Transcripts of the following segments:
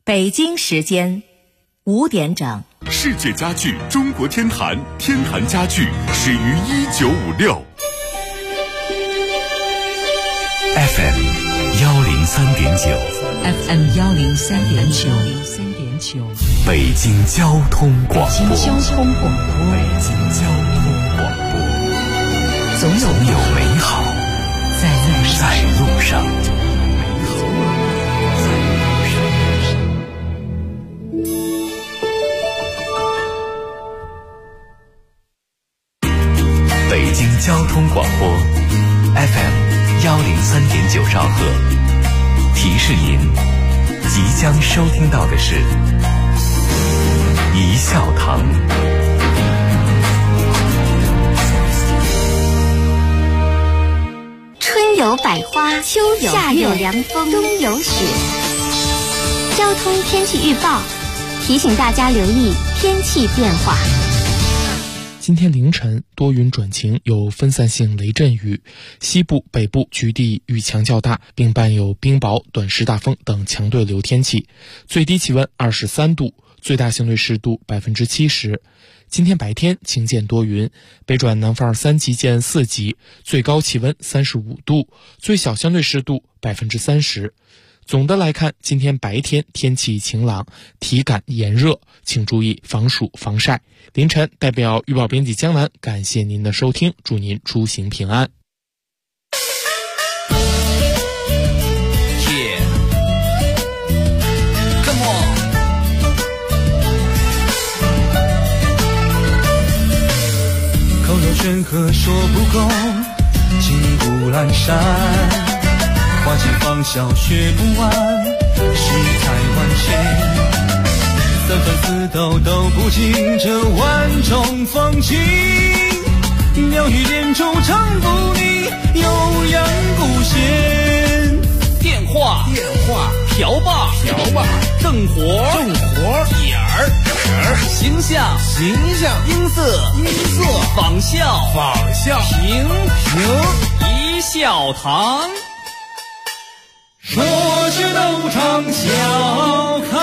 北京时间5点整。 世界家具中国天坛，天坛家具始于1956。FM 103.9，FM 103.9， 北京交通广播，总有美好在路上。北京交通广播 FM 103.9兆赫，提示您即将收听到的是一笑堂。 春有百花，秋有夏有凉风，冬有雪。交通天气预报提醒大家留意天气变化。 今天凌晨多云转晴，有分散性雷阵雨，西部、北部局地雨强较大，并伴有冰雹、短时大风等强对流天气。最低气温23度，最大相对湿度70%。今天白天晴间多云，北转南风3级见4级，最高气温35度，最小相对湿度30%。总的来看，今天白天天气晴朗，体感炎热，请注意防暑防晒。凌晨代表预报编辑江南感谢您的收听，祝您出行平安。 口若悬河说不够，情不阑珊，花期芳笑学不完，世态万千，三番四斗都不尽这万种风情，鸟语连珠唱不腻，悠扬古弦。 电话瓢把正活点儿形象音色仿效评一笑堂， 说学逗唱笑开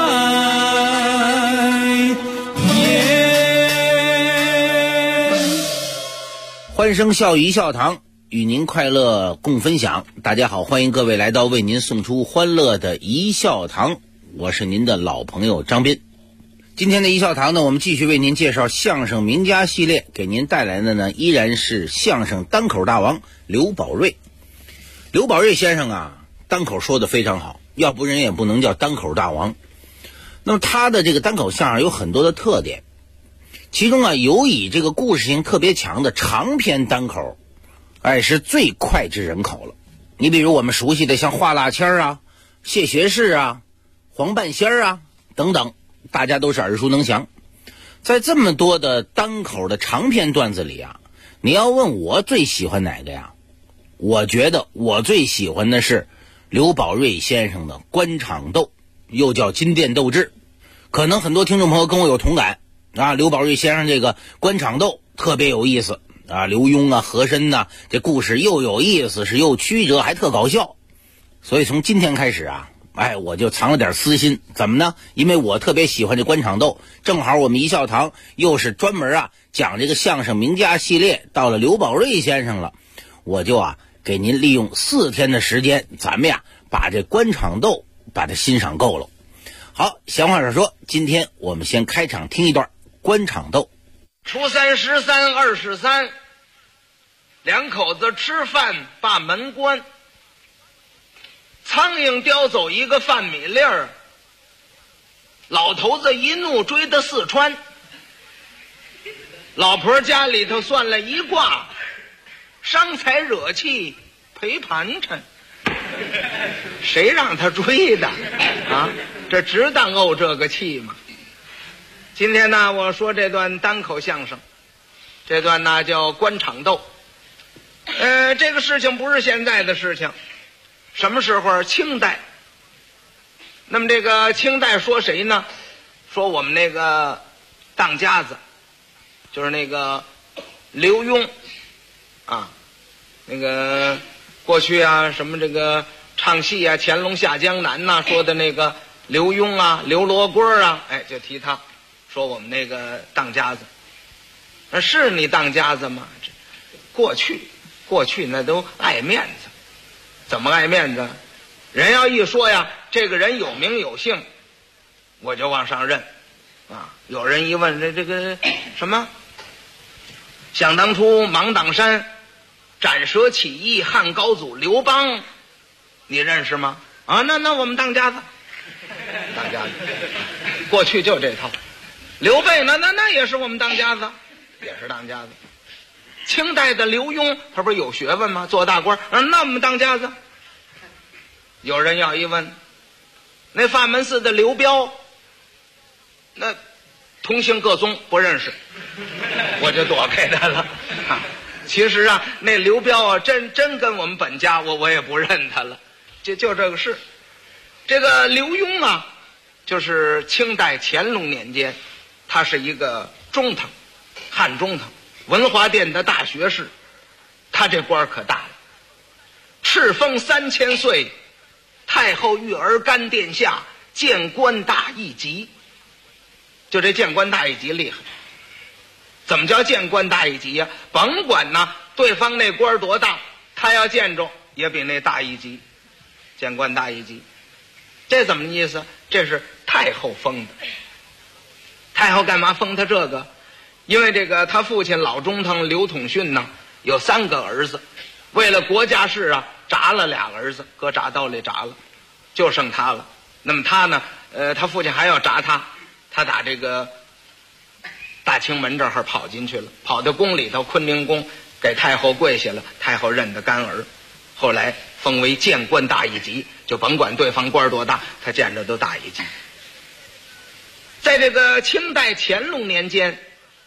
颜。 欢声笑语一笑堂，与您快乐共分享。大家好，欢迎各位来到为您送出欢乐的一笑堂，我是您的老朋友张斌。今天的一笑堂呢，我们继续为您介绍相声名家系列，给您带来的呢依然是相声单口大王刘宝瑞。刘宝瑞先生啊，单口说得非常好，要不人也不能叫单口大王。那么他的这个单口相声有很多的特点，其中啊有以这个故事性特别强的长篇单口，是最脍炙人口了。你比如我们熟悉的像华腊谦啊、谢学士啊、黄半仙啊等等，大家都是耳熟能详。在这么多的单口的长篇段子里啊，你要问我最喜欢哪个呀？我觉得我最喜欢的是刘宝瑞先生的官场斗，又叫金殿斗智。可能很多听众朋友跟我有同感啊，刘宝瑞先生这个官场斗特别有意思啊，刘墉啊、和珅呐，这故事又有意思，是又曲折，还特搞笑。所以从今天开始啊，我就藏了点私心。怎么呢？因为我特别喜欢这官场斗，正好我们一笑堂又是专门讲这个相声名家系列，到了刘宝瑞先生了，我就给您利用4天的时间，咱们把这官场斗把它欣赏够了。好，闲话少说，今天我们先开场听一段官场斗。 初3、13、23，两口子吃饭把门关，苍蝇叼走一个饭米粒儿，老头子一怒追到四川，老婆家里头算了一卦，伤财惹气赔盘缠，谁让他追的啊？这值当怄这个气吗？今天呢，我说这段单口相声，这段呢叫官场斗。这个事情不是现在的事情，什么时候？清代。那么这个清代说谁呢？说我们那个当家子，就是那个刘墉啊，那个过去什么这个唱戏乾隆下江南说的那个刘墉啊、刘罗锅啊，哎，就提他，说我们那个当家子，那是你当家子吗？过去那都爱面子，怎么爱面子？人要一说呀，这个人有名有姓，我就往上认啊。有人一问这个什么，想当初芒砀山斩蛇起义汉高祖刘邦，你认识吗？啊，那我们当家子，当家子，过去就这套。刘备呢，那也是我们当家子，也是当家子。清代的刘墉，他不是有学问吗？做大官，那我们当家子。有人要一问，那法门寺的刘彪，那同姓各宗不认识，我就躲开他了。其实啊，那刘彪啊，真跟我们本家，我也不认他了。就这个事。这个刘墉啊，就是清代乾隆年间，他是一个中堂，汉中堂，文华殿的大学士。他这官可大了，敕封3000岁，太后御儿干殿下，谏官大一级。就这谏官大一级厉害。怎么叫谏官大一级呀？甭管呢对方那官多大，他要见着也比那大一级。谏官大一级，这怎么意思？这是太后封的。太后干嘛封他这个？因为这个他父亲老中堂刘统训呢，有3个儿子，为了国家事啊，铡了2个儿子，搁铡刀里铡了，就剩他了。那么他呢，他父亲还要铡他，他打这个大清门这儿跑进去了，跑到宫里头，坤宁宫给太后跪下了，太后认得干儿，后来封为谏官大一级，就甭管对方官多大，他见着都大一级。在这个清代乾隆年间，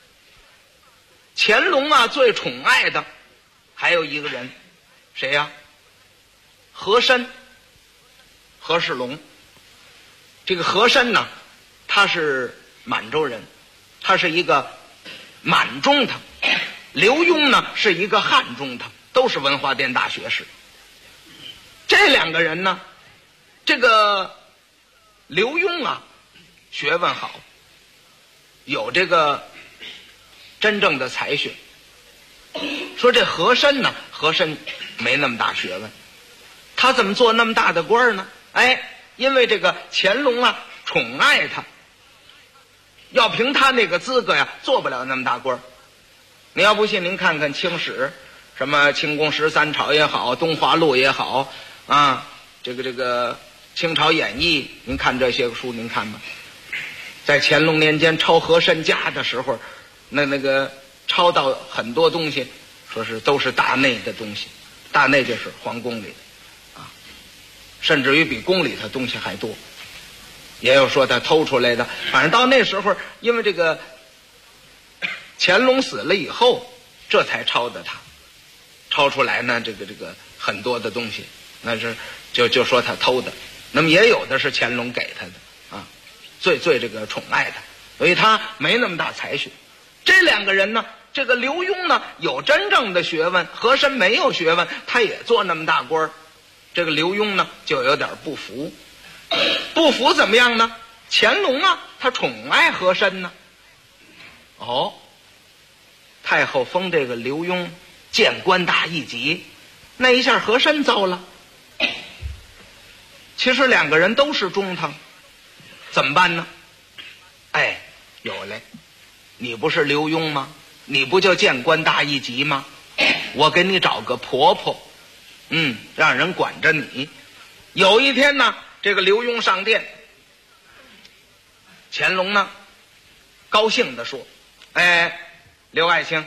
乾隆啊最宠爱的还有一个人，谁呀？和珅，和世龙。这个和珅呢，他是满洲人，他是一个满中堂。刘墉呢是一个汉中堂，都是文华殿大学士。这2个人呢，这个刘墉啊学问好，有这个真正的才学。说这和珅呢，和珅没那么大学问，他怎么做那么大的官呢？因为这个乾隆啊宠爱他，要凭他那个资格呀，做不了那么大官。你要不信，您看看清史，什么清宫13朝也好，东华录也好啊，这个清朝演义，您看这些个书，您看吧。在乾隆年间抄和珅家的时候，那个抄到很多东西，说是都是大内的东西，大内就是皇宫里的啊，甚至于比宫里的东西还多。也有说他偷出来的，反正到那时候，因为这个乾隆死了以后，这才抄的他，抄出来呢，这个很多的东西，那是就说他偷的。那么也有的是乾隆给他的啊，最这个宠爱他，所以他没那么大才学。这2个人呢，这个刘墉呢有真正的学问，和珅没有学问，他也做那么大官。这个刘墉呢就有点不服。不服怎么样呢？乾隆啊他宠爱和珅呢。太后封这个刘墉谏官大一级，那一下和珅糟了。其实2个人都是中堂，怎么办呢？有嘞，你不是刘墉吗？你不就谏官大一级吗？我给你找个婆婆，让人管着你。有一天呢，这个刘墉上殿，乾隆呢高兴地说，刘爱卿，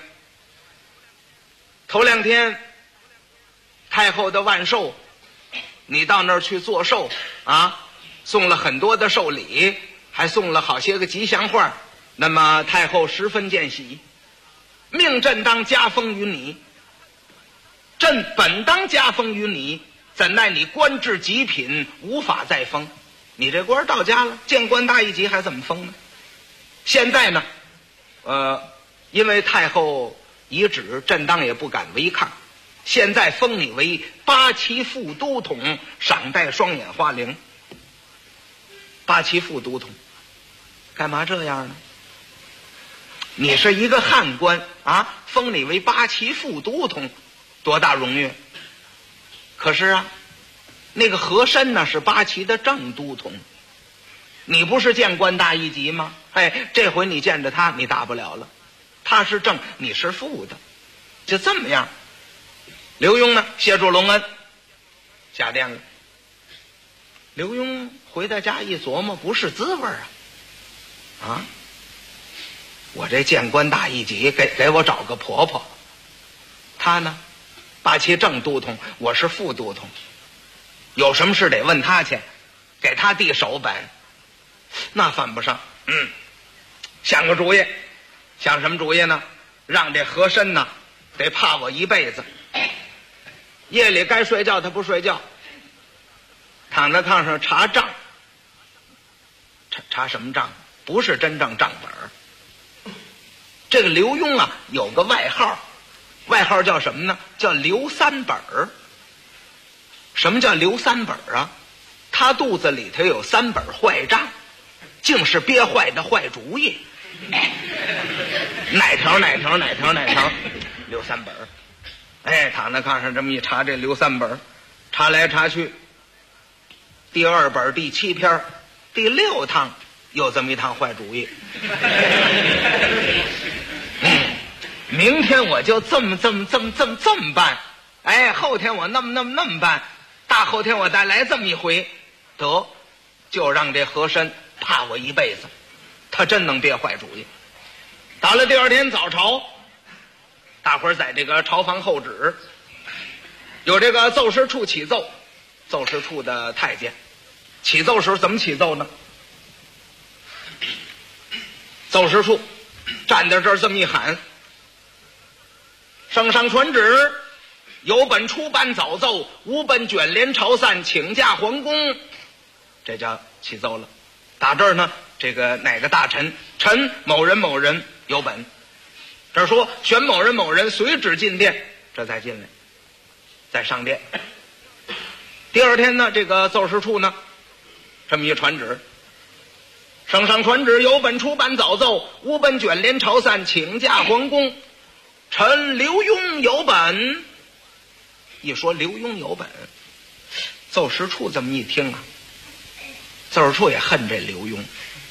头2天太后的万寿，你到那儿去做寿啊，送了很多的寿礼，还送了好些个吉祥话，那么太后十分见喜，命朕当加封于你。朕本当加封于你，怎奈你官至极品，无法再封。你这官到家了，谏官大一级还怎么封呢？现在呢因为太后遗旨，朕当也不敢违抗，现在封你为8旗副都统，赏戴双眼花翎。 八旗副都统，干嘛这样呢？你是一个汉官啊，封你为八旗副都统，多大荣誉？可是啊，那个和珅呢是八旗的正都统，你不是见官大一级吗？哎，这回你见着他，你大不了了，他是正，你是副的，就这么样。刘墉呢，谢主隆恩，下殿了。刘墉回到家一琢磨，不是滋味啊！我这见官大一级，给我找个婆婆。他呢，八旗正都统，我是副都统，有什么事得问他去，给他递手呗，那犯不上。想个主意，想什么主意呢？让这和珅呢，得怕我一辈子。夜里该睡觉他不睡觉，躺在炕上查账。查什么账？不是真正账本。这个刘墉啊，有个外号，外号叫什么呢？叫刘三本儿。什么叫刘三本啊？他肚子里头有3本坏账，竟是憋坏的坏主意。哪条，刘三本。哎，躺在炕上这么一查，这刘三本，查来查去，第2本第7篇，第6趟又这么一趟坏主意。明天我就这么办，哎，后天我那么办，大后天我再来这么一回，得，就让这和珅怕我一辈子，他真能憋坏主意。到了第2天早朝，大伙儿在这个朝房候旨，有这个奏事处起奏，奏事处的太监起奏时怎么起奏呢？奏事处站在这儿这么一喊：圣上传旨，有本出班早奏，无本卷帘朝散，请假皇宫。这叫起奏了。打这儿呢，这个哪个大臣，臣某人某人有本，这说选某人某人随旨进殿，这再进来，再上殿。第2天呢，这个奏事处呢，这么一传旨：圣上传旨，有本出班早奏，无本卷帘朝散，请假皇宫。臣刘墉有本。一说刘墉有本，奏事处这么一听啊，奏事处也恨这刘墉，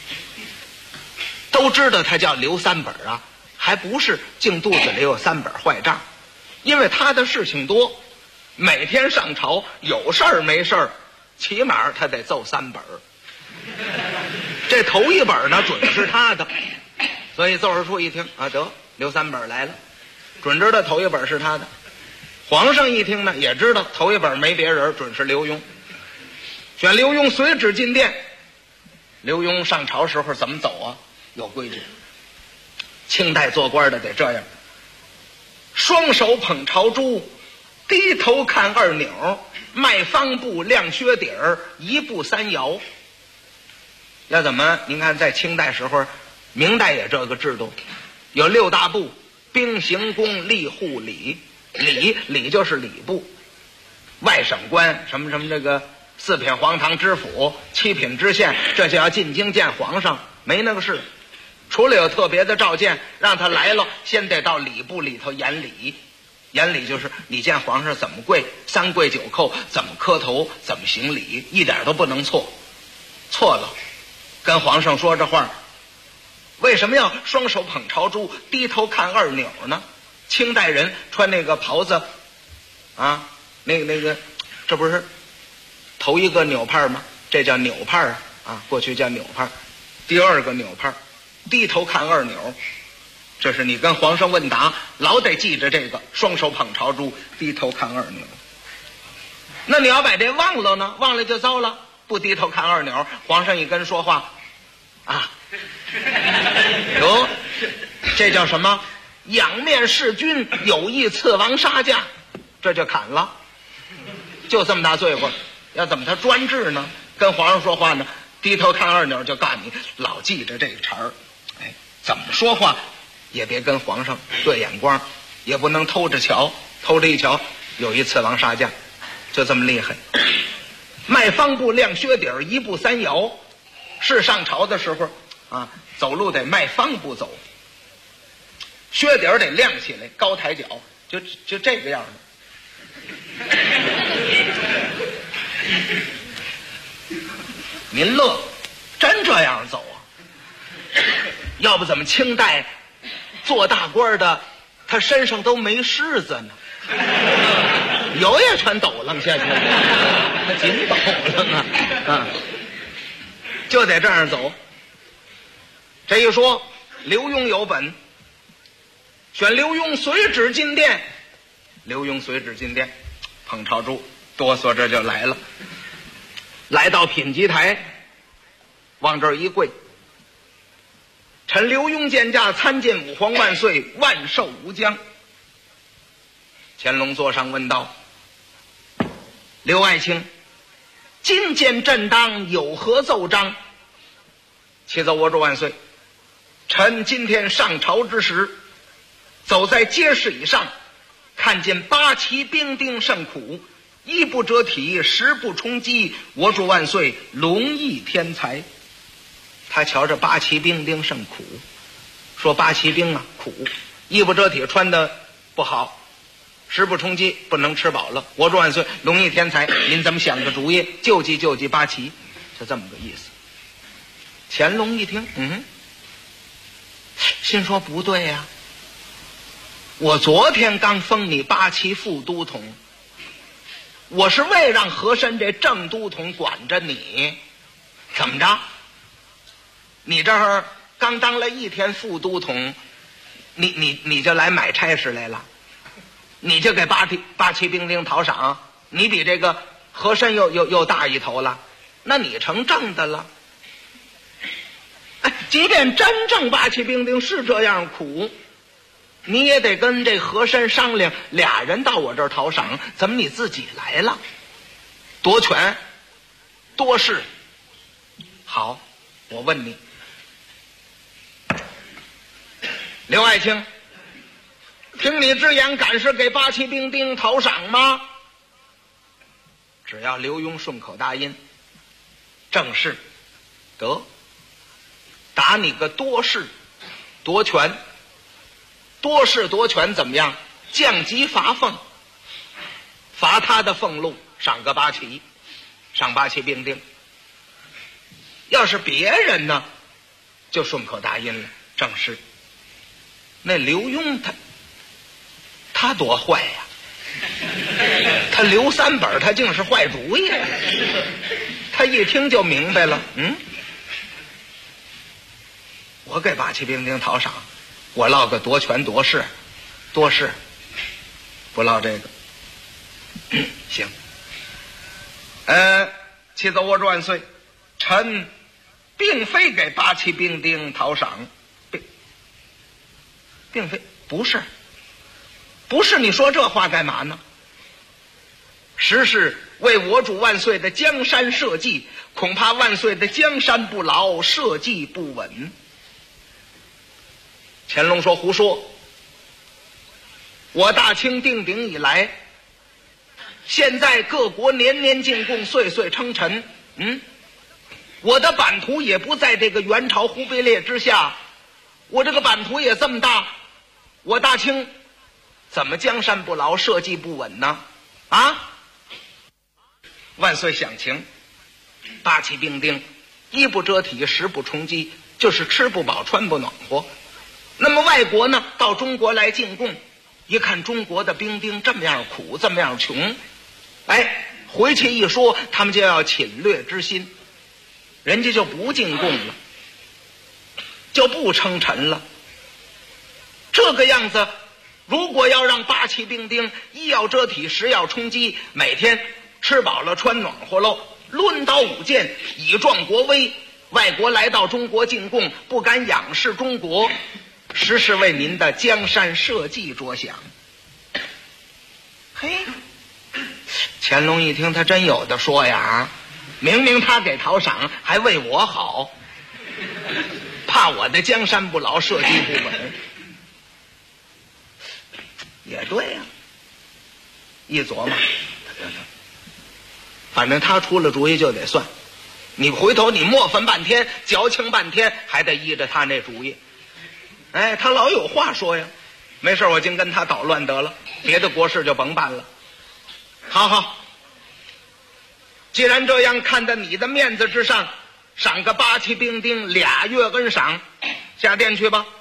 都知道他叫刘三本啊，还不是净肚子里有3本坏账，因为他的事情多，每天上朝有事儿没事儿，起码他得奏3本。这头1本呢，准是他的，所以奏事处一听啊，得刘三本来了，准知道头1本是他的。皇上一听呢，也知道头1本没别人，准是刘墉，选刘墉随旨进殿。刘墉上朝时候怎么走啊？有规矩，清代做官的得这样：双手捧朝珠，低头看2钮，迈方步亮靴底儿，1步3摇。要怎么？您看在清代时候，明代也这个制度，有6大部：兵刑宫吏户礼。礼就是礼部，外省官什么这个4品黄堂知府，7品知县，这就要进京见皇上，没那个事。除了有特别的召见，让他来了，先得到礼部里头言礼。言礼就是你见皇上怎么跪，3跪9叩，怎么磕头，怎么行礼，一点都不能错。错了，跟皇上说这话。为什么要双手捧朝珠，低头看2钮呢？清代人穿那个袍子啊，那个这不是头1个纽帕吗？这叫纽帕啊，过去叫纽帕。第2个纽帕，低头看2钮，这是你跟皇上问答，老得记着这个，双手捧朝珠，低头看2钮。那你要把这忘了呢？忘了就糟了，不低头看2钮，皇上一跟说话啊，这叫什么？仰面弑君，有意刺王杀驾，这就砍了，就这么大罪过。要怎么他专制呢？跟皇上说话呢，低头看2钮就告你，老记着这个茬儿。哎，怎么说话也别跟皇上对眼光，也不能偷着瞧，偷着一瞧有一刺王杀驾，就这么厉害。迈方步亮靴底儿，1步3摇， 是上朝的时候啊，走路得迈方步走，靴底儿得亮起来，高抬脚，就这个样的。您乐，真这样走啊？要不怎么清代做大官的他身上都没虱子呢？有也全抖楞下去了，他紧抖楞啊，就得这样走。这一说刘墉有本，选刘墉随旨进殿。刘墉随旨进殿，彭朝珠哆嗦着就来了，来到品级台，往这儿一跪。臣刘墉见驾参见武皇万岁，万寿无疆。乾隆座上问道：刘爱卿，今见朕当有何奏章？启奏我主万岁，臣今天上朝之时，走在街市以上，看见八旗兵丁甚苦，衣不遮体，食不充饥，我主万岁龙翼天才。他瞧着八旗兵丁甚苦，说八旗兵啊苦，衣不遮体，穿的不好，食不充饥，不能吃饱了。我主万岁龙翼天才，您怎么想个主意，救济救济八旗？就这么个意思。乾隆一听，心说不对呀，我昨天刚封你八旗副都统，我是为让和珅这正都统管着你，怎么着？你这儿刚当了一天副都统，你就来买差事来了，你就给八旗兵丁讨赏，你比这个和珅又大一头了，那你成正的了。哎，即便真正八旗兵丁是这样苦，你也得跟这和珅商量，俩人到我这儿讨赏，怎么你自己来了？夺权多事。好，我问你，刘爱卿，听你之言，敢是给八旗兵丁讨赏吗？只要刘墉顺口答应，正是。得，打你个多事夺权。多事夺权怎么样？降级罚俸，罚他的俸禄，赏个八旗，赏八旗兵丁。要是别人呢，就顺口答应了。正是。那刘墉他多坏呀！他刘三本他竟是坏主意，他一听就明白了。我给八旗兵丁讨赏，我落个夺权夺势，多事，不落这个。行。启奏我主万岁，臣并非给八旗兵丁讨赏，并非，不是，你说这话干嘛呢？实是为我主万岁的江山社稷，恐怕万岁的江山不牢，社稷不稳。乾隆说：胡说！我大清定鼎以来，现在各国年年进贡，岁岁称臣。我的版图也不在这个元朝忽必烈之下，我这个版图也这么大，我大清怎么江山不牢，社稷不稳呢？啊！万岁想情，八旗兵丁衣不遮体，食不充饥，就是吃不饱穿不暖和。那么外国呢，到中国来进贡，一看中国的兵丁这么样苦，这么样穷，回去一说，他们就要侵略之心，人家就不进贡了，就不称臣了。这个样子，如果要让八旗兵丁衣要遮体，食要充饥，每天吃饱了穿暖和喽，抡刀舞剑，以壮国威，外国来到中国进贡，不敢仰视中国，实是为您的江山社稷着想。嘿，乾隆一听，他真有的说呀，明明他给讨赏，还为我好，怕我的江山不牢，社稷不稳。也对呀，一琢磨，反正他出了主意就得算。 你回头你磨分半天，矫情半天，还得依着他那主意。哎，他老有话说呀。没事，我净跟他捣乱得了，别的国事就甭办了。好，既然这样，看在你的面子之上，赏个8旗兵丁2月恩赏，下殿去吧。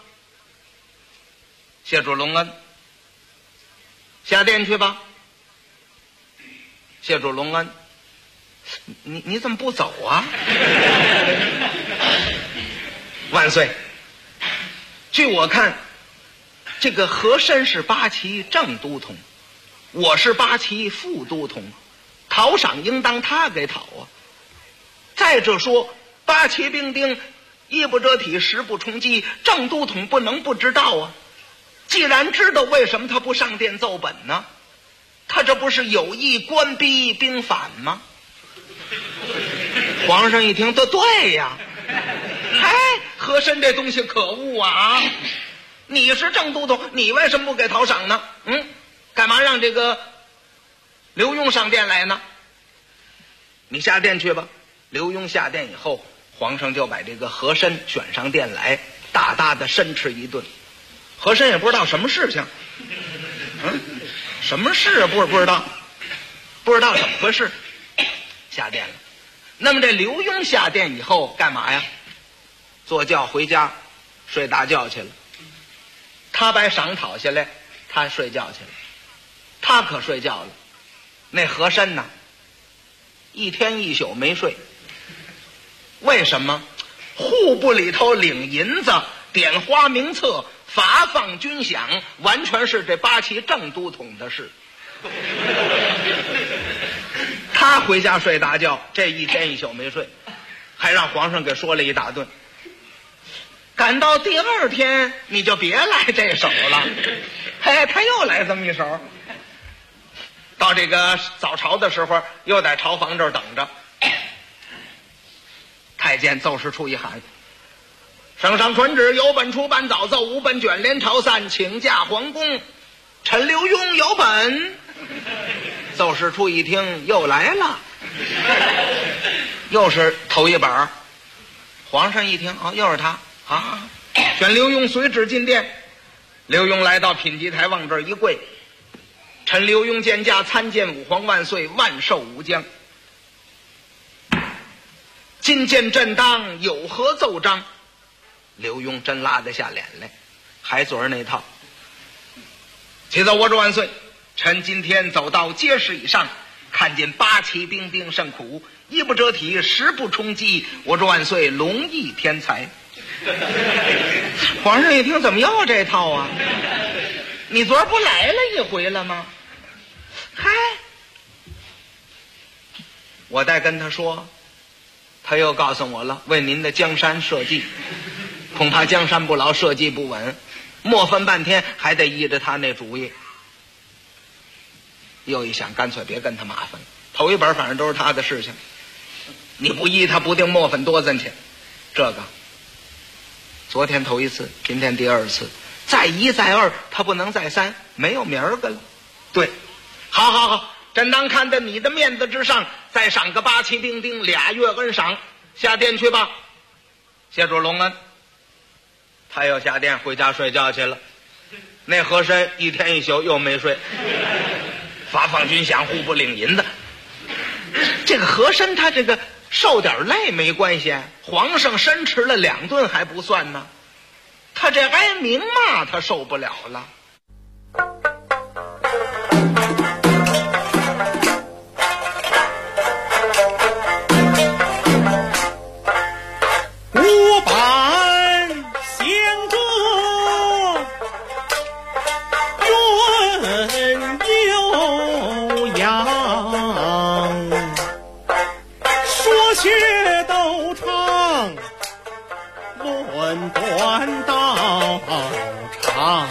谢主隆恩。下殿去吧。谢主隆恩。你怎么不走啊？万岁。据我看，这个和珅是8旗正都统，我是8旗副都统，讨赏应当他给讨啊。再者说，8旗兵丁衣不遮体，食不充饥，正都统不能不知道啊。既然知道，为什么他不上殿奏本呢？他这不是有意官逼兵反吗？皇上一听，对呀，哎，和珅这东西可恶啊！你是正都统，你为什么不给讨赏呢？干嘛让这个刘墉上殿来呢？你下殿去吧。刘墉下殿以后，皇上就把这个和珅选上殿来，大大的申斥一顿。和珅也不知道什么事情，什么事不知道，不知道怎么回事，下殿了。那么这刘墉下殿以后干嘛呀？坐轿回家睡大觉去了。他把赏讨下来，他睡觉去了。他可睡觉了。那和珅呢，一天一宿没睡。为什么？户部里头领银子，点花名册，发放军饷，完全是这8旗正都统的事。他回家睡大觉，这一天一宿没睡，还让皇上给说了一大顿。赶到第2天，你就别来这手了。嘿，他又来这么一手。到这个早朝的时候，又在朝房这儿等着。太监奏事处一喊：圣上传旨，有本出版早奏，无本卷帘朝散，请假皇宫。臣刘墉有本。奏事处一听，又来了，又是头一本。皇上一听，又是他啊！选刘墉随旨进殿。刘墉来到品级台，往这儿一跪：臣刘墉见驾参见武皇万岁，万寿无疆。今见朕当有何奏章？刘墉真拉得下脸来，还昨儿那套。启奏我主万岁，臣今天走到街市以上，看见8旗兵丁甚苦，衣不遮体，食不充饥，我主万岁龙翼天才。皇上一听，怎么又这套啊？你昨儿不来了一回了吗？嗨，我再跟他说，他又告诉我了，为您的江山社稷，恐怕江山不牢，社稷不稳，磨分半天还得依着他那主意。又一想，干脆别跟他麻烦了，头一本反正都是他的事情，你不依他，不定磨分多咱去。这个昨天头一次，今天第2次，再1再2，他不能再3，没有明儿个了。对，好，朕当看在你的面子之上，再赏个8旗兵丁2月恩赏，下殿去吧。谢主隆恩。他又下殿回家睡觉去了。那和珅一天一宿又没睡，发放军饷，户部领银子。这个和珅他这个受点累没关系，皇上申斥了2顿还不算呢，他这挨明骂他受不了了。 吾本相中云有阳，说学逗唱，论断道长，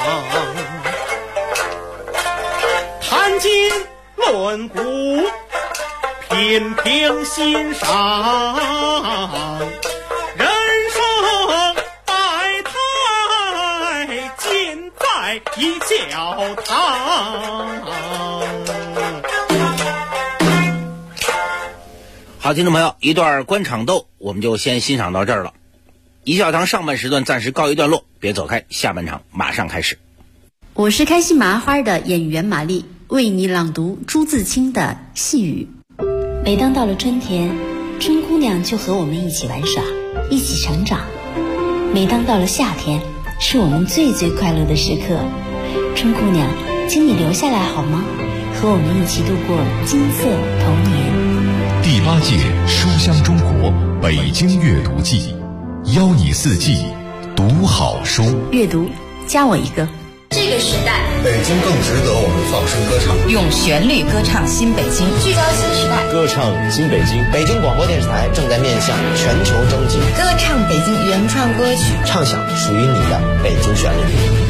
谈今论古，品评欣赏，人生百态尽在一教堂。 好，听众朋友，一段官场斗我们就先欣赏到这儿了。一笑堂上半时段暂时告一段落，别走开，下半场马上开始。 我是开心麻花的演员玛丽，为你朗读朱自清的《细雨》。每当到了春天，春姑娘就和我们一起玩耍，一起成长。每当到了夏天，是我们最最快乐的时刻。春姑娘，请你留下来好吗？和我们一起度过金色童年。 第8届书香中国北京阅读季，邀你四季读好书。 阅读，加我一个。 这个时代， 北京更值得我们放声歌唱， 用旋律歌唱新北京，聚焦新时代， 歌唱新北京。北京广播电视台正在面向全球征集， 歌唱北京原创歌曲， 唱响属于你的北京旋律。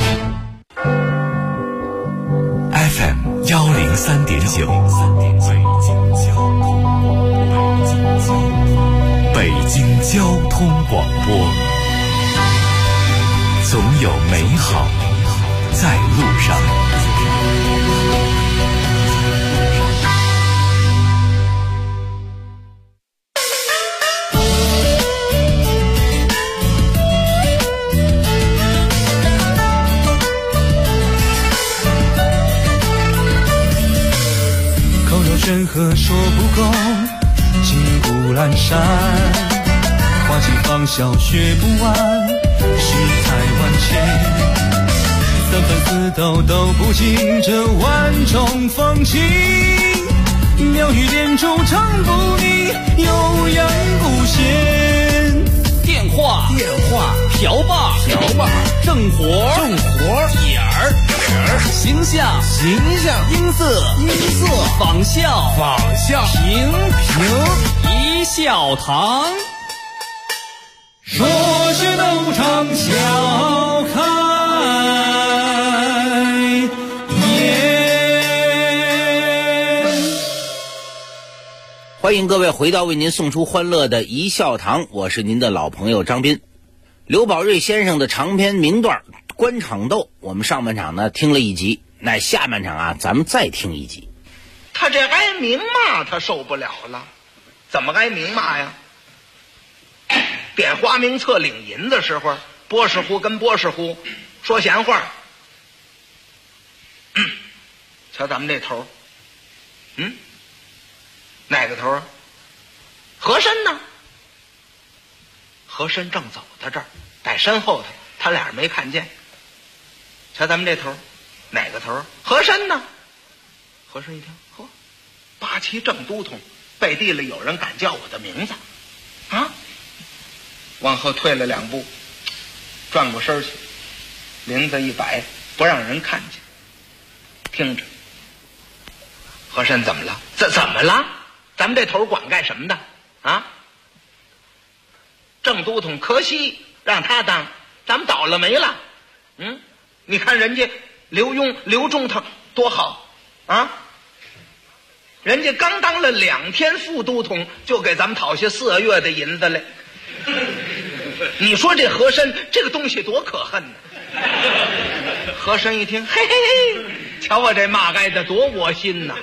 FM 103.9，北京交通广播，总有美好在路上。 口若悬河说不够，金谷阑珊，花期芳笑学不完，世态万千，三番四斗都不尽这万种风情，妙语连珠唱不腻，悠扬不闲。 电话瓢把正活点儿形象音色仿效平一笑堂， 说学逗唱笑开欢迎各位回到为您送出欢乐的一笑堂，我是您的老朋友张斌。刘宝瑞先生的长篇名段《官场斗》，我们上半场呢听了一集，那下半场啊咱们再听一集。 他这挨明骂他受不了了，怎么挨明骂呀？点花名册领银的时候，波士呼跟波士呼说闲话，瞧咱们这头，哪个头啊？和珅呢？和珅正走到这儿，在身后头，他俩没看见。瞧咱们这头，哪个头？和珅呢？和珅一听，呵，8旗正都统，背地里有人敢叫我的名字啊！往后退了2步，转过身去，铃子一摆，不让人看见。听着，和珅怎么了？怎么了？咱们这头管干什么的啊？正都统可惜让他当，咱们倒了霉了。你看人家刘墉、刘仲他多好啊！人家刚当了2天副都统，就给咱们讨下4个月的银子来。你说这和珅这个东西多可恨呢？和珅一听，嘿嘿嘿，瞧我这骂该的多窝心呐！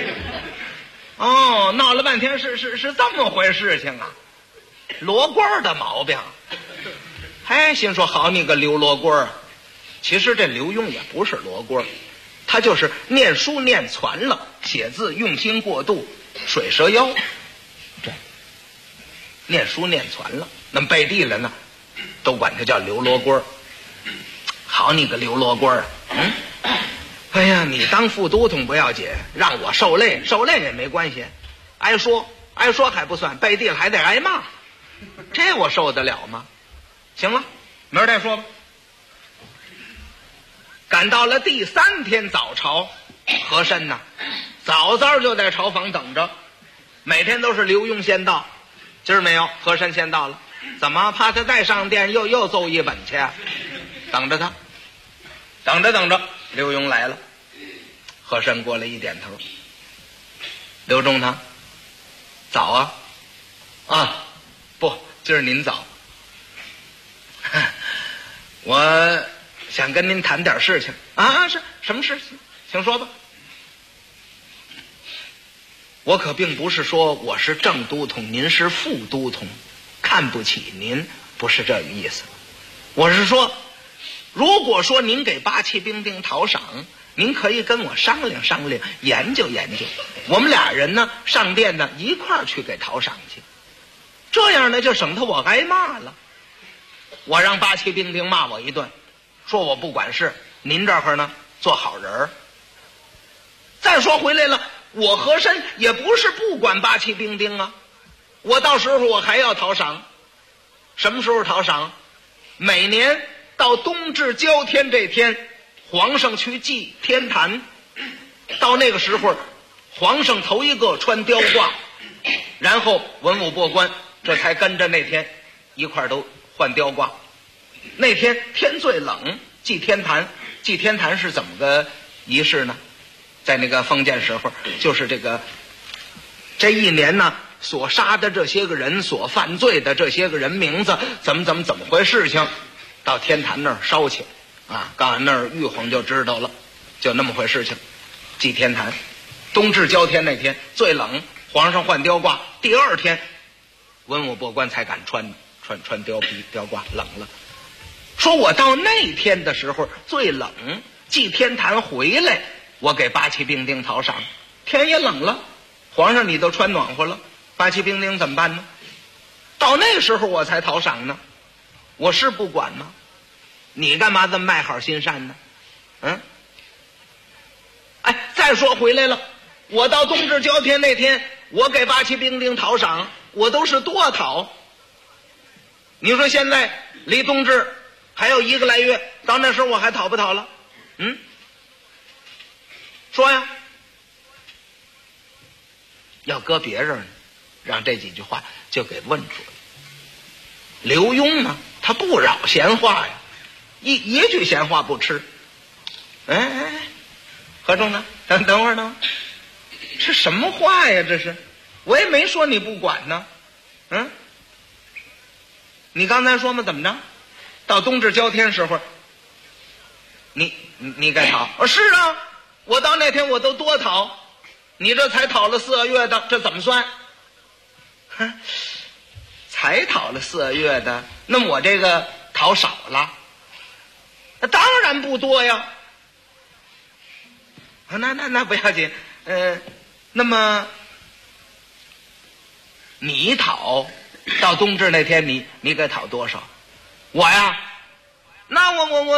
哦，闹了半天是这么回事情啊，罗官的毛病。心说好你个刘罗官。其实这刘墉也不是罗官，他就是念书念传了，写字用心过度，水蛇腰。对，念书念传了，那么背地了呢，都管他叫刘罗官。好你个刘罗官啊！哎呀，你当副都统不要紧，让我受累也没关系，挨说还不算，背地了还得挨骂，这我受得了吗？行了，明儿再说吧。赶到了第3天早朝，和珅呢，早早就在朝房等着，每天都是刘墉先到，今儿没有，和珅先到了，怎么怕他再上殿又奏一本去啊？等着他，等着，刘墉来了，和珅过来一点头，刘仲他早啊，不，今儿您早，我想跟您谈点事情啊，是什么事情？请说吧。 我可并不是说我是正都统，您是副都统，看不起您，不是这个意思。我是说，如果说您给八旗兵丁讨赏，您可以跟我商量商量，研究研究，我们俩人呢上殿呢一块儿去给讨赏去，这样呢就省得我挨骂了。我让八旗兵丁骂我一顿，说我不管事，您这会儿呢做好人儿。再说回来了，我和珅也不是不管八旗兵丁啊，我到时候我还要讨赏。什么时候讨赏？每年到冬至交天这天，皇上去祭天坛，到那个时候皇上头一个穿貂褂，然后文武百官这才跟着那天一块都换貂褂。那天天最冷，祭天坛。祭天坛是怎么个仪式呢？在那个封建时候，就是这一年呢所杀的这些个人，所犯罪的这些个人名字怎么回事情，到天坛那儿烧去啊，告诉那儿玉皇就知道了，就那么回事情。祭天坛，冬至交天那天最冷，皇上换貂褂，第二天文武百官才敢穿貂皮貂褂，冷了。说我到那天的时候最冷，祭天坛回来，我给八旗兵丁讨赏，天也冷了，皇上你都穿暖和了，八旗兵丁怎么办呢？到那时候我才讨赏呢，我是不管吗？你干嘛这么卖好心善呢？再说回来了，我到冬至交天那天，我给八旗兵丁讨赏，我都是多讨。你说现在离冬至还有1个来月，到那时候我还讨不讨了？说呀，要搁别人呢，让这几句话就给问出来。刘墉呢，他不扰闲话呀，一句闲话不吃。何仲呢？等会儿呢，这什么话呀？这是，我也没说你不管呢。你刚才说嘛，怎么着？到冬至交天时候，你该讨？是啊，我到那天我都多讨，你这才讨了4个月的，这怎么算？才讨了4个月的，那么我这个讨少了？当然不多呀。那不要紧，那么你讨到冬至那天你给讨多少？我呀，那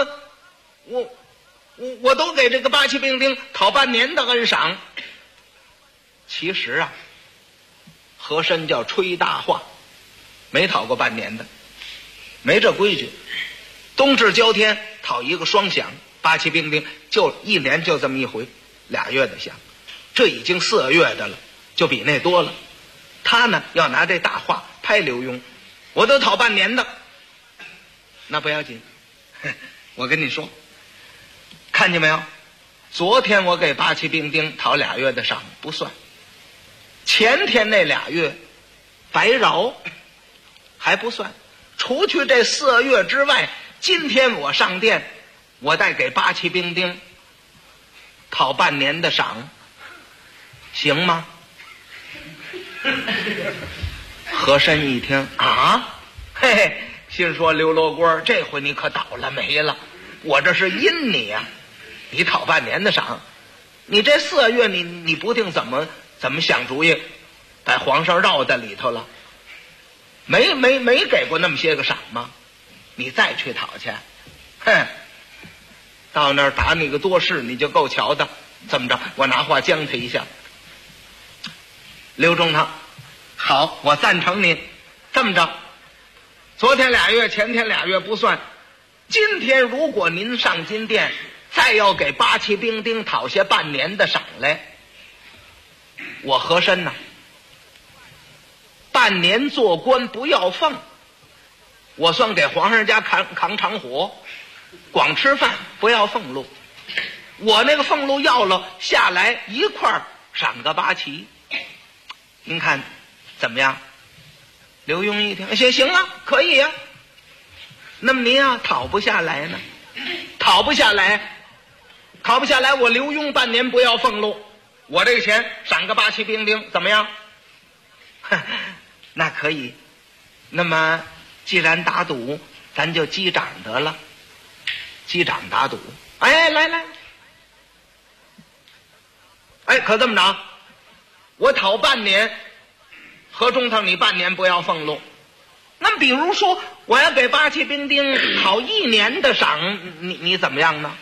我都给这个八旗兵丁讨半年的恩赏。其实啊，和珅叫吹大话，没讨过半年的，没这规矩。冬至交天讨一个双饷，八旗兵丁就一年就这么一回，2月的饷，这已经4个月的了，就比那多了。他呢要拿这大话拍刘墉，我都讨半年的，那不要紧。我跟你说，看见没有？昨天我给八旗兵丁讨2月的赏不算，前天那2月白饶还不算，除去这4个月之外，今天我上殿，我再给八旗兵丁讨半年的赏，行吗？和珅一听啊，嘿嘿，心说刘罗锅，这回你可倒了霉了，我这是阴你呀，你讨半年的赏，你这4个月你不定怎么想主意，把皇上绕在里头了，没给过那么些个赏吗？你再去讨去，到那儿打你个多事，你就够瞧的。这么着，我拿话将他一下。刘仲他，好，我赞成您。这么着，昨天2月，前天2月不算，今天如果您上金殿，再要给八旗兵丁讨下半年的赏来，我和珅呐，半年做官不要俸，我算给皇上家扛长火，光吃饭不要俸禄，我那个俸禄要了下来一块儿赏个八旗，您看怎么样？刘墉一听，行啊，可以啊。那么您要讨不下来呢？讨不下来，我刘墉半年不要俸禄， 我这个钱赏个八旗兵丁，怎么样？那可以。那么既然打赌，咱就击掌得了。击掌打赌，哎，来，哎，可这么着，我讨半年，合中头你半年不要俸禄。那么比如说我要给八旗兵丁讨1年的赏，你怎么样呢？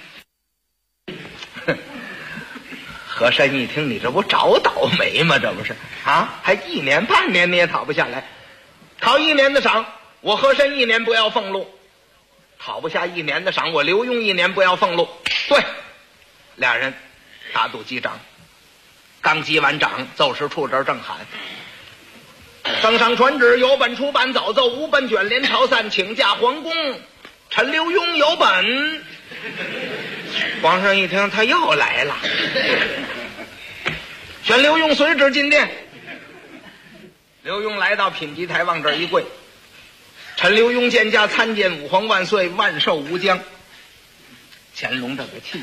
和珅一听，你这不找倒霉吗？这不是啊？还1年半年你也讨不下来，讨1年的赏，我和珅1年不要俸禄，讨不下1年的赏，我刘墉1年不要俸禄。对，俩人打赌击掌，刚击完掌，奏事处这儿正喊：圣上传旨，有本出版早奏，无本卷帘朝散，请假皇宫。陈刘墉有本。皇上一听，他又来了，选刘墉随旨进殿。刘墉来到品级台，往这儿一跪：陈刘墉见驾参见吾皇万岁，万寿无疆。乾隆这个气，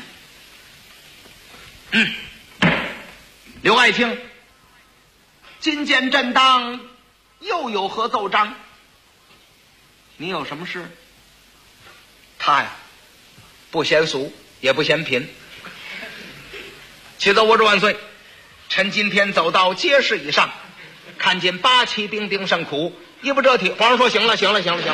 刘爱卿，今见朕当又有何奏章？你有什么事？他呀，不嫌俗也不嫌贫。启奏我主万岁，臣今天走到街市以上，看见八旗兵丁甚苦，衣不遮体。皇上说行了，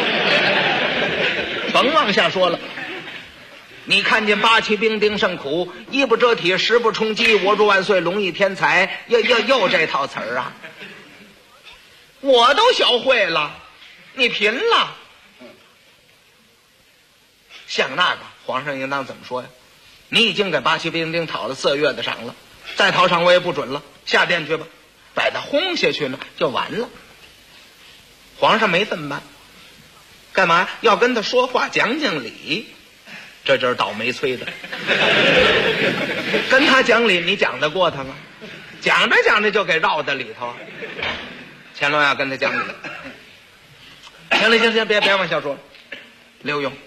甭往下说了。你看见八旗兵丁甚苦，衣不遮体，食不充饥，我主万岁龙翼天才，又这套词儿啊！我都学会了，你贫了。像那个皇上应当怎么说呀？你已经给八旗兵丁讨了4月的赏了，再讨赏我也不准了，下殿去吧，把他轰下去呢就完了。皇上没这么办，干嘛要跟他说话讲理？这就是倒霉催的。跟他讲理，你讲得过他吗？讲着就给绕在里头。乾隆要跟他讲理，行，别往下说了。刘墉，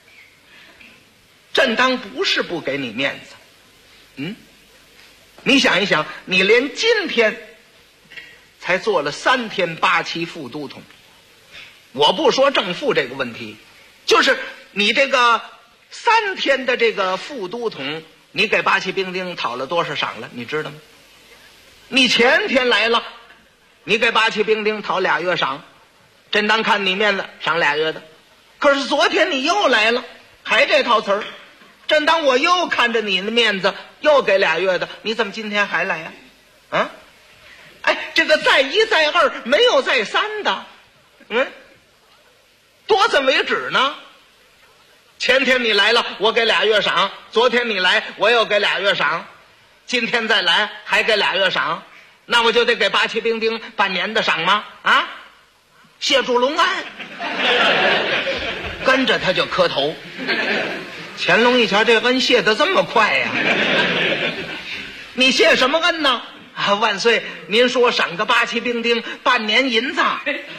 朕当不是不给你面子，你想一想，你连今天才做了3天八旗副都统，我不说正副这个问题，就是你这个3天的这个副都统，你给八旗兵丁讨了多少赏了？你知道吗？你前天来了，你给八旗兵丁讨2月赏，朕当看你面子赏2月的。可是昨天你又来了，还这套词儿，朕当我又看着你的面子，又给2月的，你怎么今天还来呀？这个再1再2没有再3的，多怎为止呢？前天你来了，我给2月赏；昨天你来，我又给2月赏；今天再来，还给2月赏。那我就得给八旗兵丁半年的赏吗？谢主隆安。跟着他就磕头。乾隆一瞧，这恩谢得这么快呀！你谢什么恩呢？万岁，您说赏个八旗兵丁半年银子。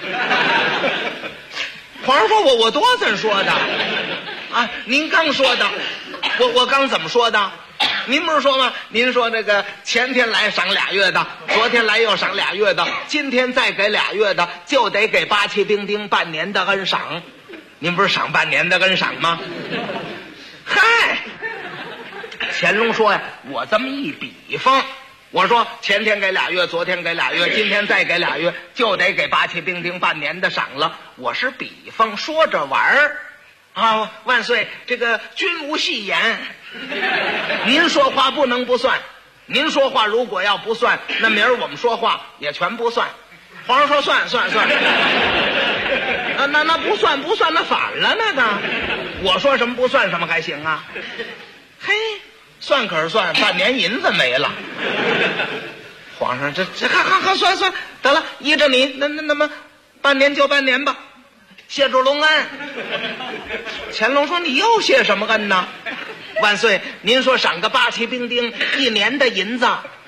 皇上说我多怎说的您刚说的，我刚怎么说的？您不是说吗？您说那个前天来赏2月的，昨天来又赏2月的，今天再给2月的，就得给八旗兵丁半年的恩赏。您不是赏半年的恩赏吗？嗨，乾隆说呀，我这么一比方，我说前天给2月，昨天给2月，今天再给2月，就得给八旗兵丁半年的赏了。我是比方说着玩儿万岁，这个君无戏言，您说话不能不算，您说话如果要不算，那明儿我们说话也全不算。皇上说算，那不算，那反了那个。我说什么不算什么还行啊？嘿，算可是算，半年银子没了。皇上这好算得了，依着你那么半年就半年吧。谢主隆恩。乾隆说你又谢什么恩呢？万岁，您说赏个八旗兵丁1年的银子，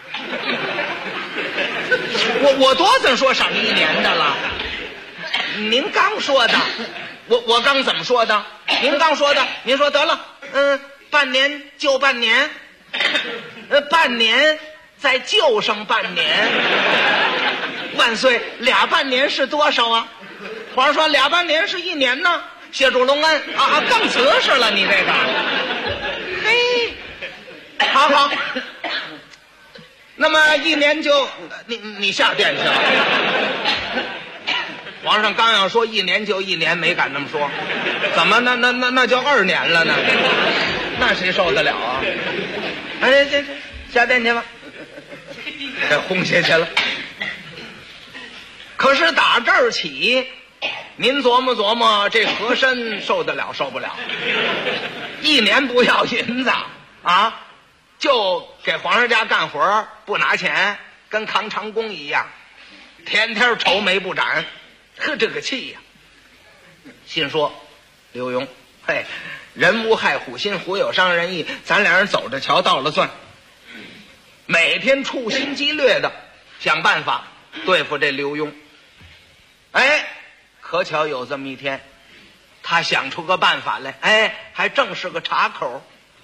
我多怎说赏1年的了？您刚说的，我刚怎么说的？您刚说的，您说得了，半年就半年，半年再就剩半年。万岁，俩半年是多少啊？皇上说俩半年是1年呢。谢主隆恩啊，更瓷实了你这个。嘿，好，那么1年就你下殿去了。皇上刚要说1年就1年，没敢这么说。怎么那就2年了呢？那谁受得了啊？哎，这下殿去吧，轰下去了。可是打这儿起，您琢磨琢磨，这和珅受得了受不了？1年不要银子啊，就给皇上家干活不拿钱，跟扛长工一样，天天愁眉不展。呵，这个气呀！心说刘墉，嘿，人无害虎心，虎有伤人意，咱俩人走着瞧到了算。每天处心积虑的想办法对付这刘墉。哎，可巧有这么一天，他想出个办法来，哎，还正是个岔口。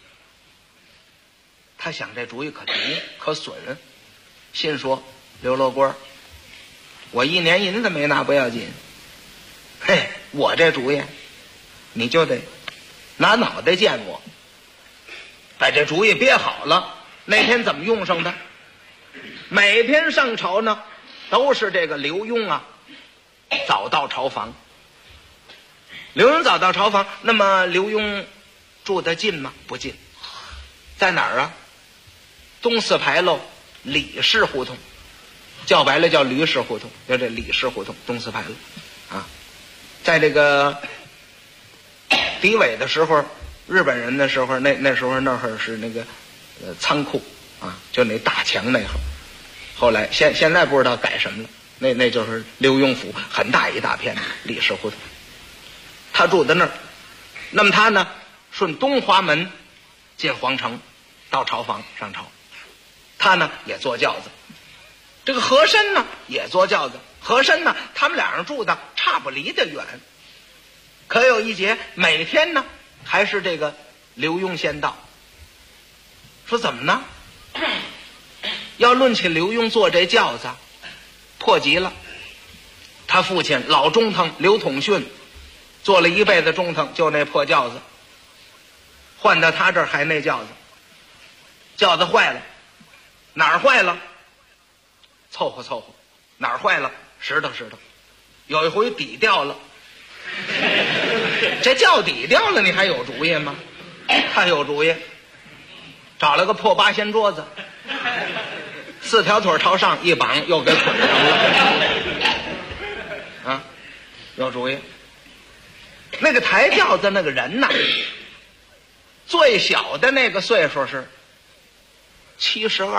他想这主意可毒可损，心说刘罗锅，我1年银子没拿不要紧，嘿，我这主意你就得拿脑袋见我，把这主意憋好了，那天怎么用上的？每天上朝呢，都是这个刘墉啊早到朝房。刘墉早到朝房，那么刘墉住得近吗？不近，在哪儿啊？东四牌楼李氏胡同，叫白了叫驴氏胡同，叫这李氏胡同东四牌楼啊。在这个敌伪的时候，日本人的时候，那时候那会儿是那个仓库啊，就那大墙那会儿。后来现在不知道改什么了，那就是刘墉府，很大一大片李氏胡同。他住在那儿，那么他呢顺东华门进皇城，到朝房上朝。他呢也坐轿子，这个和珅呢也坐轿子。和珅呢，他们俩人住的差不离得远，可有一节每天呢还是这个刘墉先到。说怎么呢？要论起刘墉坐这轿子，破极了。他父亲老中堂刘统训做了一辈子中堂，就那破轿子，换到他这儿还那轿子，轿子坏了，哪儿坏了？凑合凑合，哪儿坏了？石头，有一回底掉了。这轿底掉了，你还有主意吗？他有主意，找了个破八仙桌子，4条腿朝上一绑，又给捆上了。啊，有主意。那个抬轿子那个人呐，最小的那个岁数是72，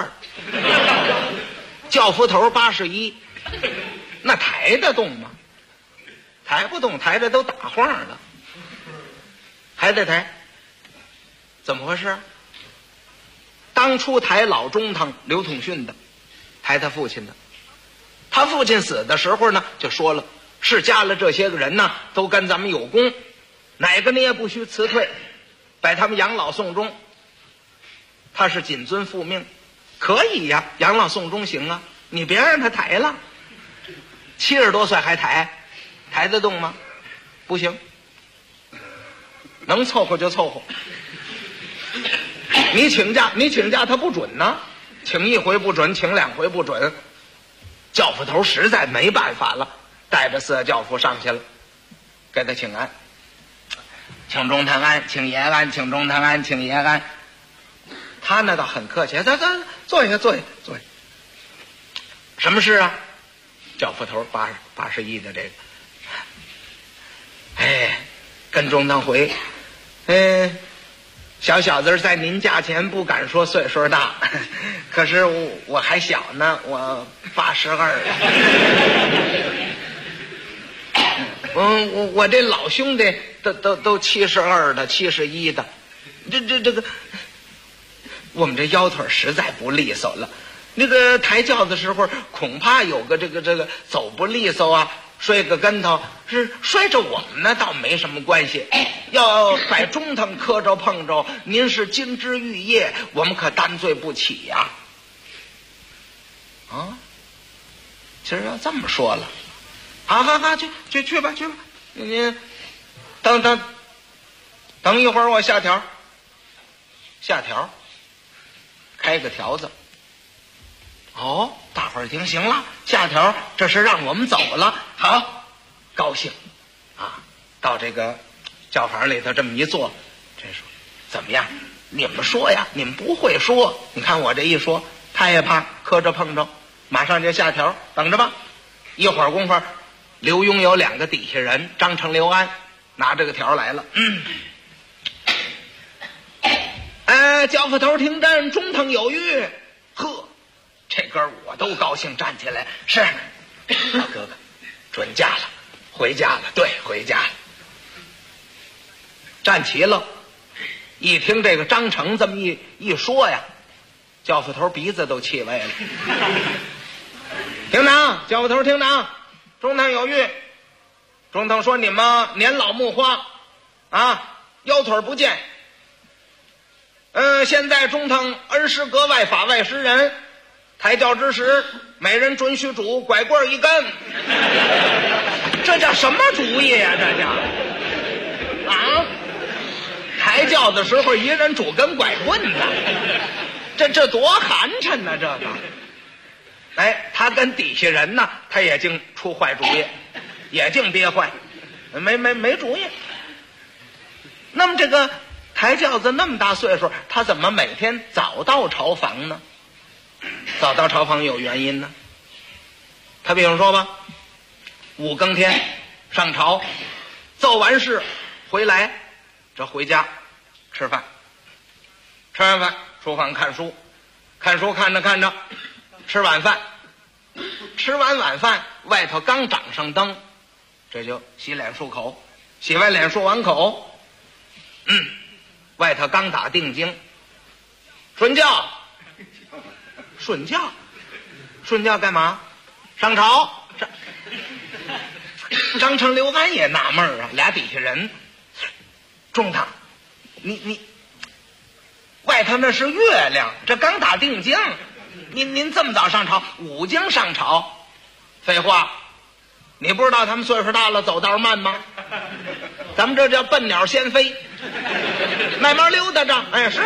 轿夫头81，那抬得动吗？抬不动，抬着都打晃了，还得抬。怎么回事？当初抬老中堂刘统训的，抬他父亲的。他父亲死的时候呢，就说了，世家了这些个人呢，都跟咱们有功，哪个你也不许辞退，把他们养老送终。他是谨遵父命，可以呀，养老送终行啊，你别让他抬了。70多岁还抬得动吗？不行，能凑合就凑合。你请假他不准呢，请1回不准，请2回不准。教父头实在没办法了，带着4个教父上去了，给他请安，请中堂安，请爷安，请中堂安，请爷安。他呢倒很客气，咱坐下。什么事啊？教父头81的这个，哎，跟中堂回，小子在您驾前不敢说岁数大，可是我还小呢，我82了。我这老兄弟都72的71的，这个我们这腰腿实在不利索了，那个抬轿的时候恐怕有个这个走不利索啊，摔个跟头，是摔着我们呢倒没什么关系，要把中堂磕着碰着，您是金枝玉叶，我们可担罪不起呀。 啊，今儿要这么说了，好，去吧。您等一会儿，我下条，开个条子。哦，大伙儿听，行了，下条这是让我们走了，好，高兴啊！到这个教坊里头这么一坐，这说怎么样？你们说呀，你们不会说，你看我这一说，他也怕磕着碰着，马上就下条，等着吧。一会儿功夫，刘墉有2个底下人，张成、刘安拿这个条来了。教父头听朕，中堂有谕。呵，这歌我都高兴，站起来，是老哥哥，准假了，回家了，对，回家了。站齐了，一听这个张成这么一说呀，教父头鼻子都气歪了。听着，教父头听着，中堂有谕。中堂说你们年老木花啊，腰腿不健。现在中堂恩师格外法外施人，抬轿之时，每人准许主拐棍1根。这叫什么主意呀？这叫啊！抬轿的时候一人主根拐棍子，这多寒碜呢！这个，他跟底下人呢，他也净出坏主意，也净憋坏，没主意。那么这个抬轿子那么大岁数，他怎么每天早到朝房呢？早到朝房有原因呢。他比如说吧，5更天上朝，奏完事回来，这回家吃饭，吃完饭书房看书，看着吃晚饭，吃完晚饭外头刚长上灯，这就洗脸漱口，洗完脸漱完口，外头刚打定经，顺觉干嘛？上朝。张成、刘安也纳闷啊，俩底下人，中堂，你外头那是月亮，这刚打定经，您这么早上朝，5更上朝，废话，你不知道他们岁数大了走道慢吗？咱们这叫笨鸟先飞，慢慢溜达着。是。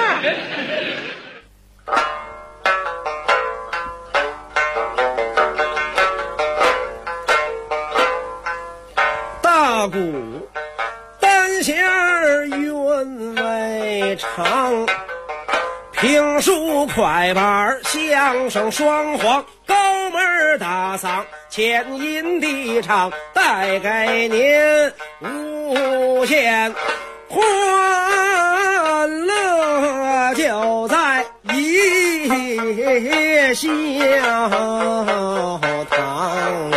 大鼓单弦韵味长，评书快板相声双簧，高门大嗓前音地唱，带给您无限欢乐，就在一笑堂。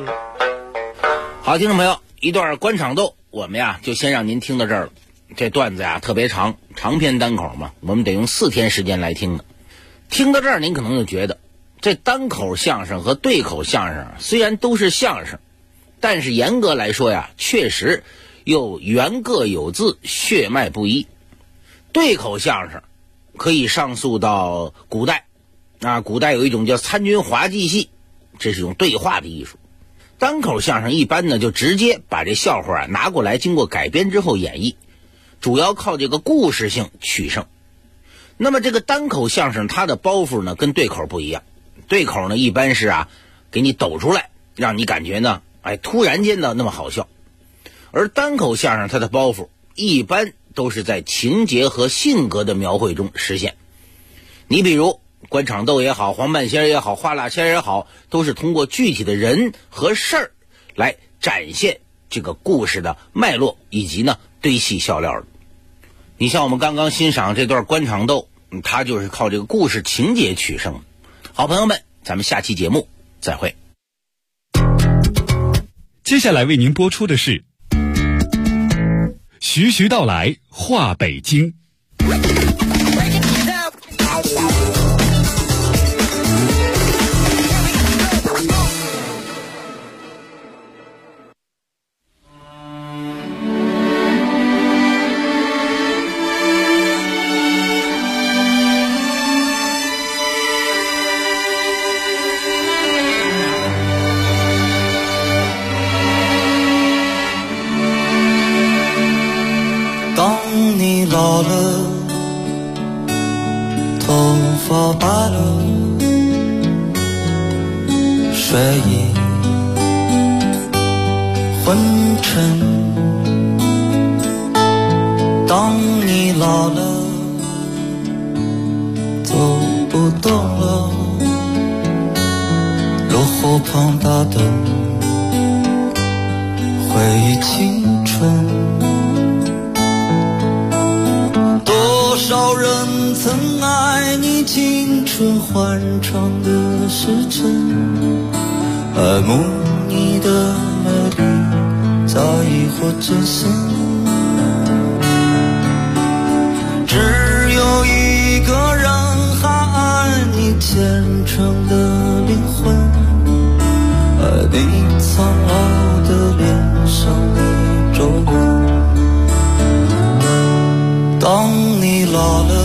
好，听众朋友，一段官场斗我们呀就先让您听到这儿了。这段子呀特别长，长篇单口嘛，我们得用4天时间来听的。听到这儿您可能就觉得这单口相声和对口相声虽然都是相声，但是严格来说呀确实又原各有字，血脉不一。对口相声可以上溯到古代啊，古代有一种叫参军滑稽戏，这是一种对话的艺术。单口相声一般呢就直接把这笑话拿过来经过改编之后演绎，主要靠这个故事性取胜。那么这个单口相声它的包袱呢跟对口不一样，对口呢一般是给你抖出来，让你感觉呢突然间的那么好笑。而单口相声它的包袱一般都是在情节和性格的描绘中实现。你比如官场斗也好，黄半仙也好，花蜡仙也好，都是通过具体的人和事儿来展现这个故事的脉络以及呢堆砌笑料的。你像我们刚刚欣赏这段官场斗，它就是靠这个故事情节取胜的。好朋友们，咱们下期节目再会。 接下来为您播出的是徐徐道来话北京。 你老了，头发白了，睡意昏沉。当你老了，走不动了，落后旁打灯，回忆青春。多少人曾爱你青春欢畅的时辰，爱慕你的美丽，在意或真心。只有一个人还爱你虔诚的灵魂，爱你苍老的脸上的皱纹。当你老了，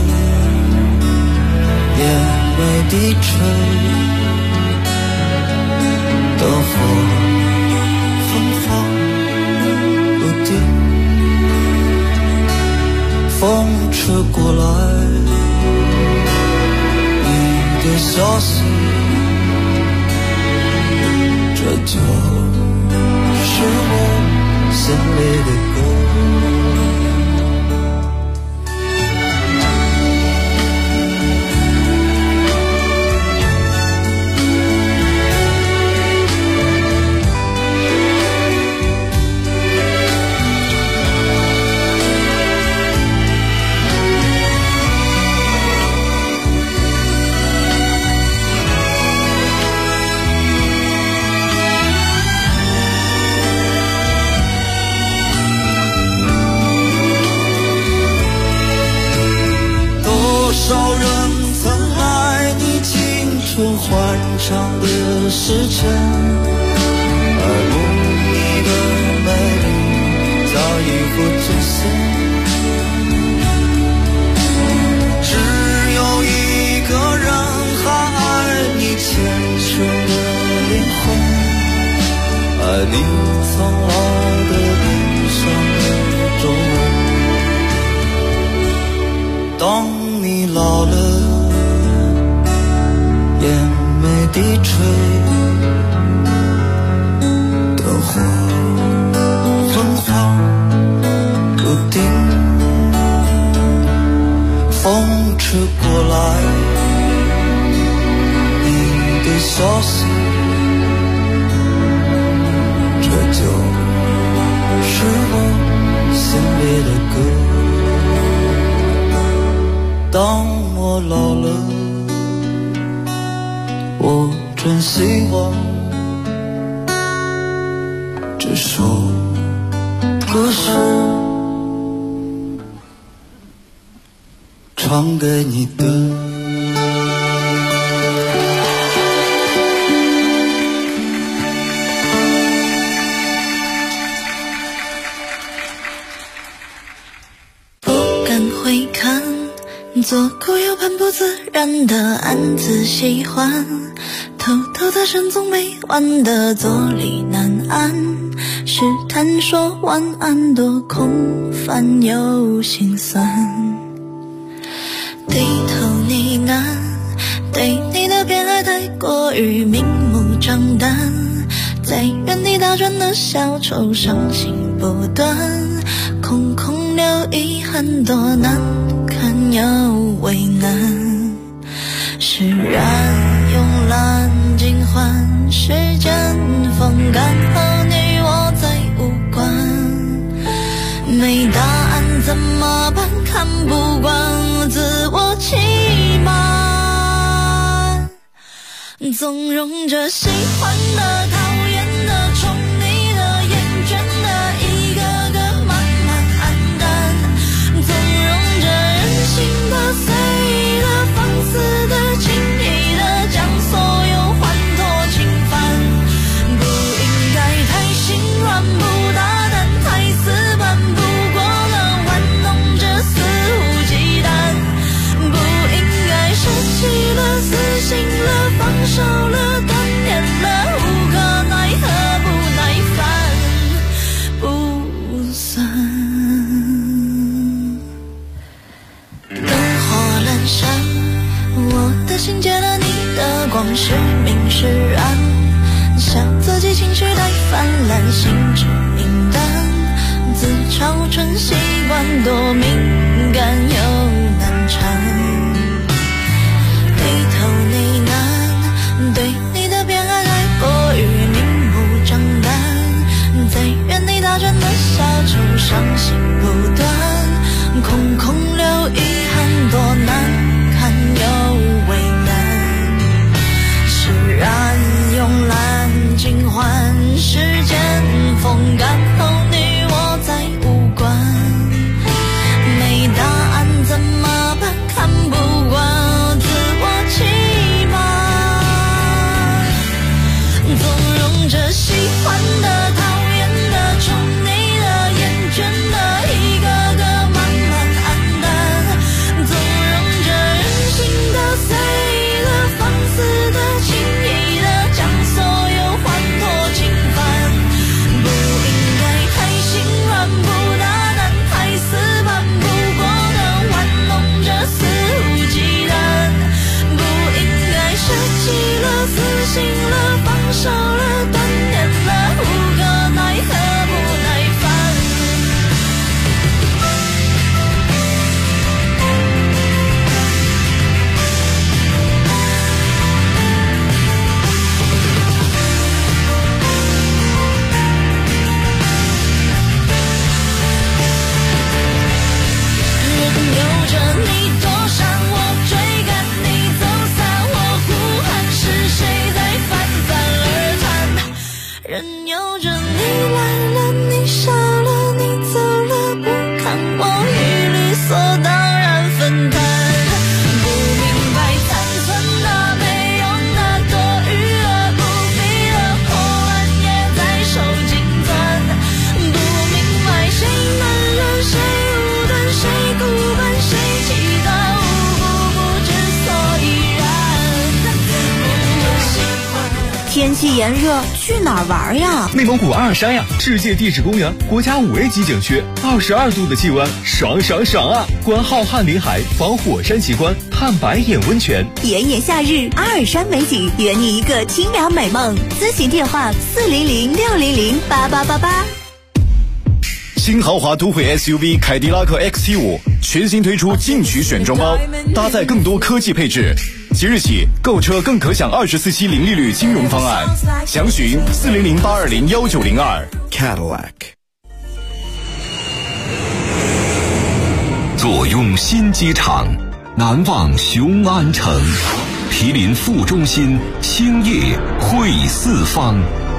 眼眉低垂，灯火芬芳不定，风吹过来你的消息，这就是我心里的歌。欢畅的时辰，爱慕你的美丽，早已不真心。只有一个人还爱你虔诚的灵魂，爱你苍老的脸上的皱纹。当你老了，眼眉低垂，灯火昏黄不定，风吹过来你的消息，这就是我心里的歌。当我老了，我真希望这首歌是唱给你的。 不敢回看，左顾右盼不自然的暗自喜欢，偷偷的神总没完的坐立难安，试探说晚安多空泛又心酸，低头呢喃，对你的偏爱太过于明目张胆，在原地打转的小丑伤心不断，空空留遗憾多难堪又为难，释然慵懒尽欢，时间风干后你我再无关，没答案怎么办？看不惯自我欺瞒，纵容着喜欢的、讨厌的、宠你的、厌倦的，一个个慢慢黯淡，纵容着任性的、随意的、放肆的、轻易的，将所有欢脱侵犯，不应该太心软，不大胆，太死板，不过了玩弄着肆无忌惮，不应该舍弃了、死心了、放手了、断念了，无可心知明淡，自嘲成习惯，多敏感又难缠。低头呢喃，对你的偏爱太过于明目张胆，在原地打转的小丑，伤心不断，空空留遗憾，多难看又为难。释然慵懒尽欢，时间风干后你我再无关。没答案怎么办？看不惯自我欺瞒，纵容着喜欢的、讨厌的、宠你的、厌倦的，一个个慢慢黯淡，纵容着任性的、随意的、放肆的、轻易的，将所有欢脱侵犯。不应该太心软，不大胆，太死板，不过的玩弄着肆无忌惮。不应该舍弃了、死心了、放手了、断念了，无可奈何不耐烦。任由着你躲闪，我追赶你走散，我呼喊是谁在泛泛而谈。任由着你来了，你笑了，你走了，不看我与理所当然分担。不明白残存的、没用的、多余的、不必的破烂也在手紧攥。不明白谁慢热，谁武断，谁古板，谁气得无故不知所以然。 天气炎热，去哪儿玩呀？ 内蒙古阿尔山呀，世界地质公园，国家5A级景区，22度的气温，爽爽爽啊！观浩瀚林海，访火山奇观，探白眼温泉。 炎炎夏日，阿尔山美景，圆你一个清凉美梦。咨询电话400-600-8888。 新豪华都会 SUV 凯迪拉克 XT5 全新推出进取选装包，搭载更多科技配置。即日起购车更可享24期零利率金融方案，详询400-820-1902 Cadillac。 坐拥新机场，难忘雄安城，毗邻副中心，兴业汇四方。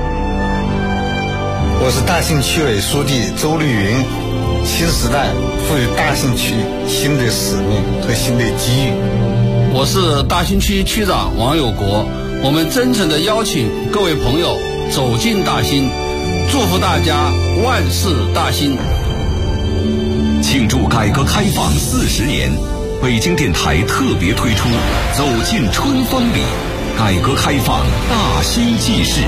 我是大兴区委书记周绿云。新时代赋予大兴区新的使命和新的机遇。 我是大兴区区长王有国，我们真诚地邀请各位朋友走进大兴，祝福大家万事大兴。 庆祝改革开放40年，北京电台特别推出《走进春风里》，改革开放大兴纪事。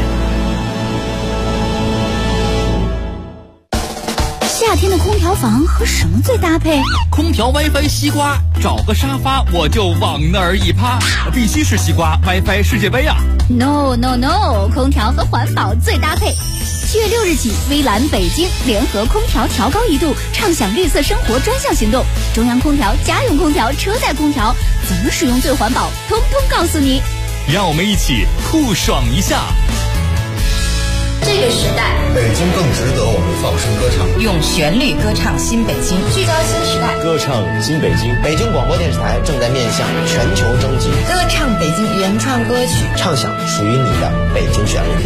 夏天的空调房和什么最搭配？ 空调 WiFi 西瓜，找个沙发我就往那儿一趴，必须是西瓜 WiFi 世界杯啊 ！No， 空调和环保最搭配。7月6日起，微蓝北京联合空调调高1度，畅享绿色生活专项行动。中央空调、家用空调、车载空调，怎么使用最环保，通通告诉你。 让我们一起酷爽一下。 这个时代， 北京更值得我们放声歌唱， 用旋律歌唱新北京，聚焦新时代， 歌唱新北京。北京广播电视台正在面向全球征集， 歌唱北京原创歌曲， 唱响属于你的北京旋律。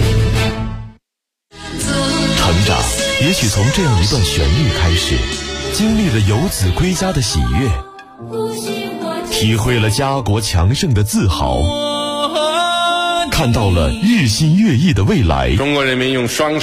成长也许从这样一段旋律开始，经历了游子归家的喜悦，体会了家国强盛的自豪，看到了日新月异的未来。 中国人民用双手